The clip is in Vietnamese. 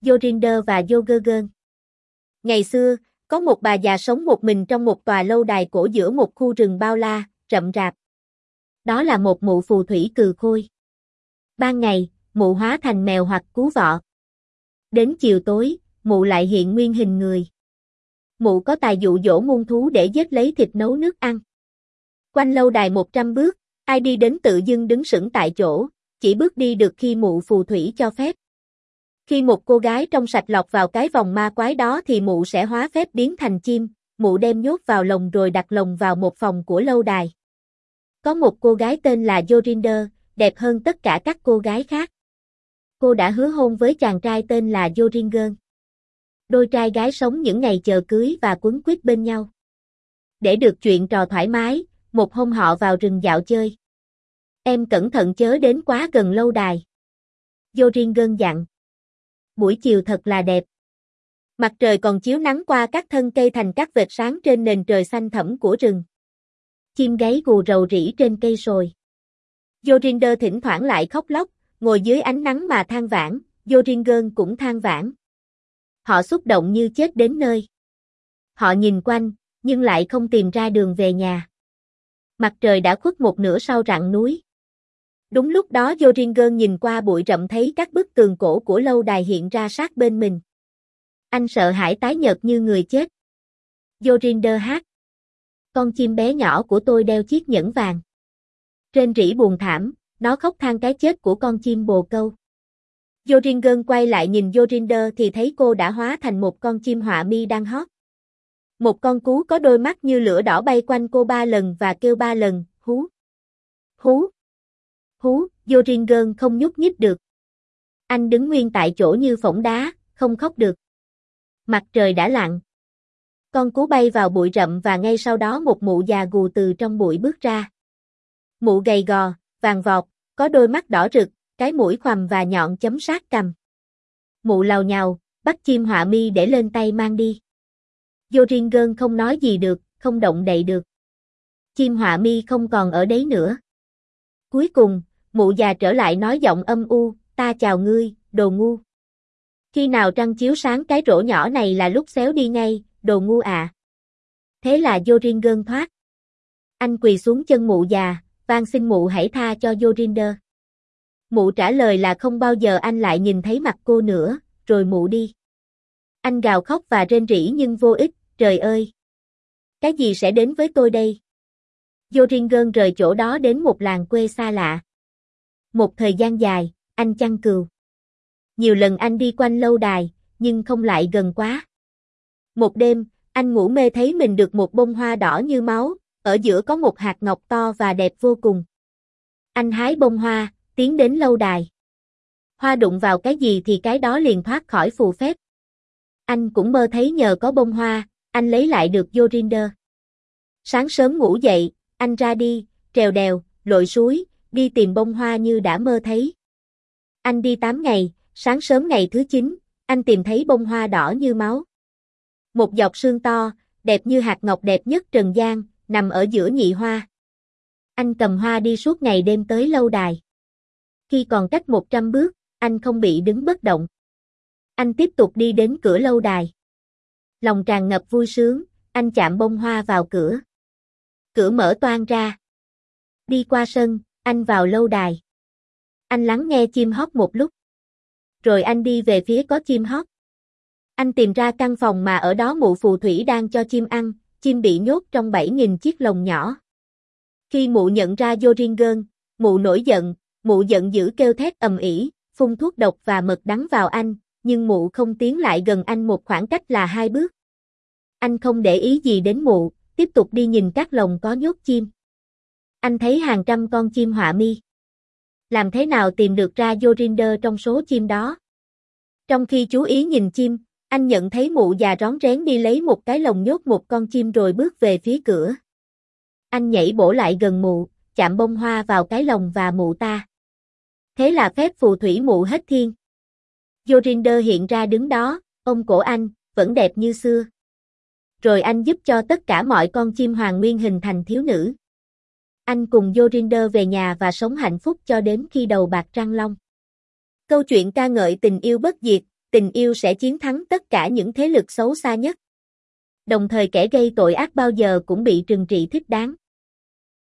Yorinder và Yogurgen. Ngày xưa, có một bà già sống một mình trong một tòa lâu đài cổ giữa một khu rừng bao la, rậm rạp. Đó là một mụ phù thủy cừ khôi. Ban ngày, mụ hóa thành mèo hoặc cú vọ. Đến chiều tối, mụ lại hiện nguyên hình người. Mụ có tài dụ dỗ muôn thú để giết lấy thịt nấu nước ăn. Quanh lâu đài 100 bước, ai đi đến tự dưng đứng sững tại chỗ, chỉ bước đi được khi mụ phù thủy cho phép. Khi một cô gái trong sạch lọt vào cái vòng ma quái đó thì mụ sẽ hóa phép biến thành chim, mụ đem nhốt vào lồng rồi đặt lồng vào một phòng của lâu đài. Có một cô gái tên là Yorinder, đẹp hơn tất cả các cô gái khác. Cô đã hứa hôn với chàng trai tên là Yoringer. Đôi trai gái sống những ngày chờ cưới và quấn quýt bên nhau. Để được chuyện trò thoải mái, một hôm họ vào rừng dạo chơi. Em cẩn thận chớ đến quá gần lâu đài. Yoringer dặn. Buổi chiều thật là đẹp. Mặt trời còn chiếu nắng qua các thân cây thành các vệt sáng trên nền trời xanh thẳm của rừng. Chim gáy gù rầu rĩ trên cây sồi. Yorinder thỉnh thoảng lại khóc lóc, ngồi dưới ánh nắng mà than vãn, Yoringer cũng than vãn. Họ xúc động như chết đến nơi. Họ nhìn quanh, nhưng lại không tìm ra đường về nhà. Mặt trời đã khuất một nửa sau rặng núi. Đúng lúc đó Yoringer nhìn qua bụi rậm thấy các bức tường cổ của lâu đài hiện ra sát bên mình. Anh sợ hãi tái nhợt như người chết. Yorinder hát. Con chim bé nhỏ của tôi đeo chiếc nhẫn vàng. Trên rỉ buồn thảm, nó khóc than cái chết của con chim bồ câu. Yoringer quay lại nhìn Yorinder thì thấy cô đã hóa thành một con chim họa mi đang hót. Một con cú có đôi mắt như lửa đỏ bay quanh cô 3 lần và kêu 3 lần, hú, hú, hú. Yoringer không nhúc nhích được. Anh đứng nguyên tại chỗ như phỗng đá, không khóc được. Mặt trời đã lặn. Con cú bay vào bụi rậm và ngay sau đó một mụ già gù từ trong bụi bước ra. Mụ gầy gò, vàng vọt, có đôi mắt đỏ rực, cái mũi khoằm và nhọn chấm sát cằm. Mụ làu nhàu, bắt chim họa mi để lên tay mang đi. Yoringer không nói gì được, không động đậy được. Chim họa mi không còn ở đấy nữa. Cuối cùng, mụ già trở lại nói giọng âm u, ta chào ngươi, đồ ngu. Khi nào trăng chiếu sáng cái rổ nhỏ này là lúc xéo đi ngay, đồ ngu à. Thế là Yoringer thoát. Anh quỳ xuống chân mụ già, van xin mụ hãy tha cho Yoringer. Mụ trả lời là không bao giờ anh lại nhìn thấy mặt cô nữa, rồi mụ đi. Anh gào khóc và rên rỉ nhưng vô ích, trời ơi! Cái gì sẽ đến với tôi đây? Yoringer rời chỗ đó đến một làng quê xa lạ. Một thời gian dài, anh chăn cừu. Nhiều lần anh đi quanh lâu đài, nhưng không lại gần quá. Một đêm, anh ngủ mê thấy mình được một bông hoa đỏ như máu, ở giữa có một hạt ngọc to và đẹp vô cùng. Anh hái bông hoa, tiến đến lâu đài. Hoa đụng vào cái gì thì cái đó liền thoát khỏi phù phép. Anh cũng mơ thấy nhờ có bông hoa, anh lấy lại được Yorinder. Sáng sớm ngủ dậy, anh ra đi, trèo đèo, lội suối, đi tìm bông hoa như đã mơ thấy. Anh đi 8 ngày, sáng sớm ngày thứ 9, anh tìm thấy bông hoa đỏ như máu. Một giọt sương to, đẹp như hạt ngọc đẹp nhất trần gian, nằm ở giữa nhị hoa. Anh cầm hoa đi suốt ngày đêm tới lâu đài. Khi còn cách 100 bước, anh không bị đứng bất động. Anh tiếp tục đi đến cửa lâu đài. Lòng tràn ngập vui sướng, anh chạm bông hoa vào cửa. Cửa mở toang ra. Đi qua sân, anh vào lâu đài. Anh lắng nghe chim hót một lúc. Rồi anh đi về phía có chim hót. Anh tìm ra căn phòng mà ở đó mụ phù thủy đang cho chim ăn, chim bị nhốt trong 7.000 chiếc lồng nhỏ. Khi mụ nhận ra Yoringer, mụ nổi giận, mụ giận dữ kêu thét ầm ĩ, phun thuốc độc và mật đắng vào anh, nhưng mụ không tiến lại gần anh một khoảng cách là 2 bước. Anh không để ý gì đến mụ, tiếp tục đi nhìn các lồng có nhốt chim. Anh thấy hàng trăm con chim họa mi. Làm thế nào tìm được ra Yorinder trong số chim đó? Trong khi chú ý nhìn chim, anh nhận thấy mụ già rón rén đi lấy một cái lồng nhốt một con chim rồi bước về phía cửa. Anh nhảy bổ lại gần mụ, chạm bông hoa vào cái lồng và mụ ta. Thế là phép phù thủy mụ hết thiên. Yorinder hiện ra đứng đó, ôm cổ anh, vẫn đẹp như xưa. Rồi anh giúp cho tất cả mọi con chim hoàn nguyên hình thành thiếu nữ. Anh cùng Yorinder về nhà và sống hạnh phúc cho đến khi đầu bạc răng long. Câu chuyện ca ngợi tình yêu bất diệt, tình yêu sẽ chiến thắng tất cả những thế lực xấu xa nhất. Đồng thời kẻ gây tội ác bao giờ cũng bị trừng trị thích đáng.